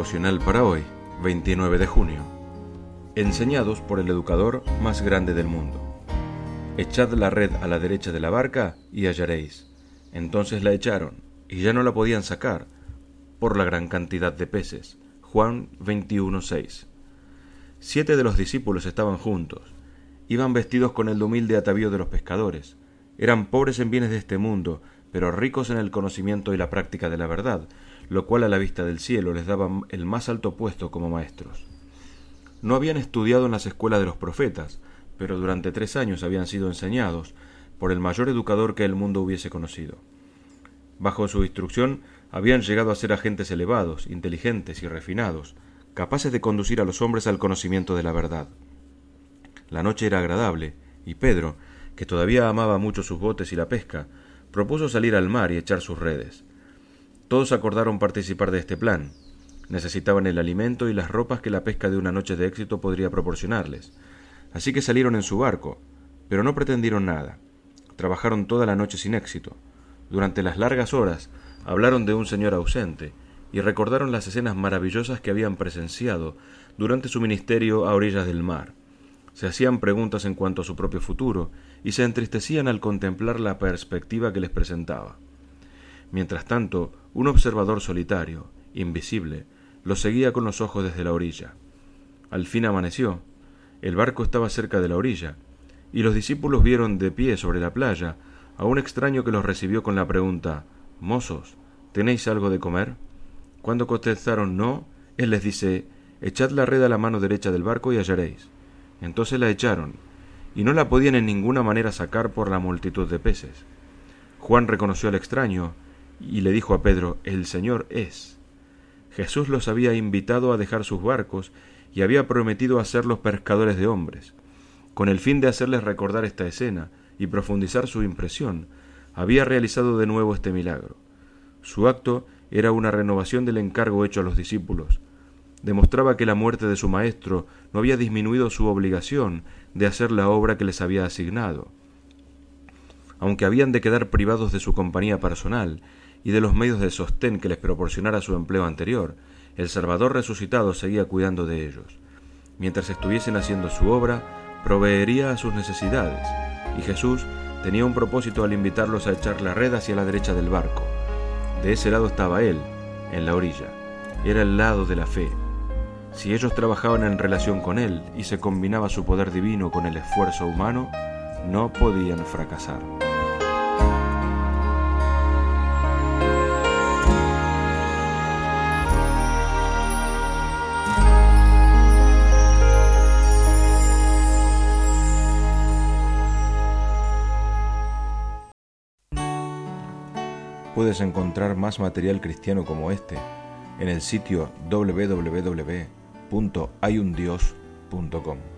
devocional para hoy, 29 de junio. Enseñados por el educador más grande del mundo. Echad la red a la derecha de la barca y hallaréis. Entonces la echaron, y ya no la podían sacar, por la gran cantidad de peces. Juan 21:6. 7 de los discípulos estaban juntos. Iban vestidos con el humilde atavío de los pescadores. Eran pobres en bienes de este mundo, pero ricos en el conocimiento y la práctica de la verdad, lo cual a la vista del cielo les daba el más alto puesto como maestros. No habían estudiado en las escuelas de los profetas, pero durante 3 años habían sido enseñados por el mayor educador que el mundo hubiese conocido. Bajo su instrucción habían llegado a ser agentes elevados, inteligentes y refinados, capaces de conducir a los hombres al conocimiento de la verdad. La noche era agradable, y Pedro, que todavía amaba mucho sus botes y la pesca, propuso salir al mar y echar sus redes. Todos acordaron participar de este plan. Necesitaban el alimento y las ropas que la pesca de una noche de éxito podría proporcionarles. Así que salieron en su barco, pero no pretendieron nada. Trabajaron toda la noche sin éxito. Durante las largas horas hablaron de un Señor ausente y recordaron las escenas maravillosas que habían presenciado durante su ministerio a orillas del mar. Se hacían preguntas en cuanto a su propio futuro y se entristecían al contemplar la perspectiva que les presentaba. Mientras tanto, un observador solitario, invisible, los seguía con los ojos desde la orilla. Al fin amaneció. El barco estaba cerca de la orilla, y los discípulos vieron de pie sobre la playa a un extraño que los recibió con la pregunta: «Mozos, ¿tenéis algo de comer?». Cuando contestaron no, él les dice: «Echad la red a la mano derecha del barco y hallaréis». Entonces la echaron, y no la podían en ninguna manera sacar por la multitud de peces. Juan reconoció al extraño y le dijo a Pedro: «El Señor es». Jesús los había invitado a dejar sus barcos y había prometido hacerlos pescadores de hombres. Con el fin de hacerles recordar esta escena y profundizar su impresión, había realizado de nuevo este milagro. Su acto era una renovación del encargo hecho a los discípulos. Demostraba que la muerte de su maestro no había disminuido su obligación de hacer la obra que les había asignado. Aunque habían de quedar privados de su compañía personal y de los medios de sostén que les proporcionara su empleo anterior, el Salvador resucitado seguía cuidando de ellos. Mientras estuviesen haciendo su obra, proveería a sus necesidades, y Jesús tenía un propósito al invitarlos a echar la red hacia la derecha del barco. De ese lado estaba Él, en la orilla. Era el lado de la fe. Si ellos trabajaban en relación con Él y se combinaba su poder divino con el esfuerzo humano, no podían fracasar. Puedes encontrar más material cristiano como este en el sitio www.hayundios.com.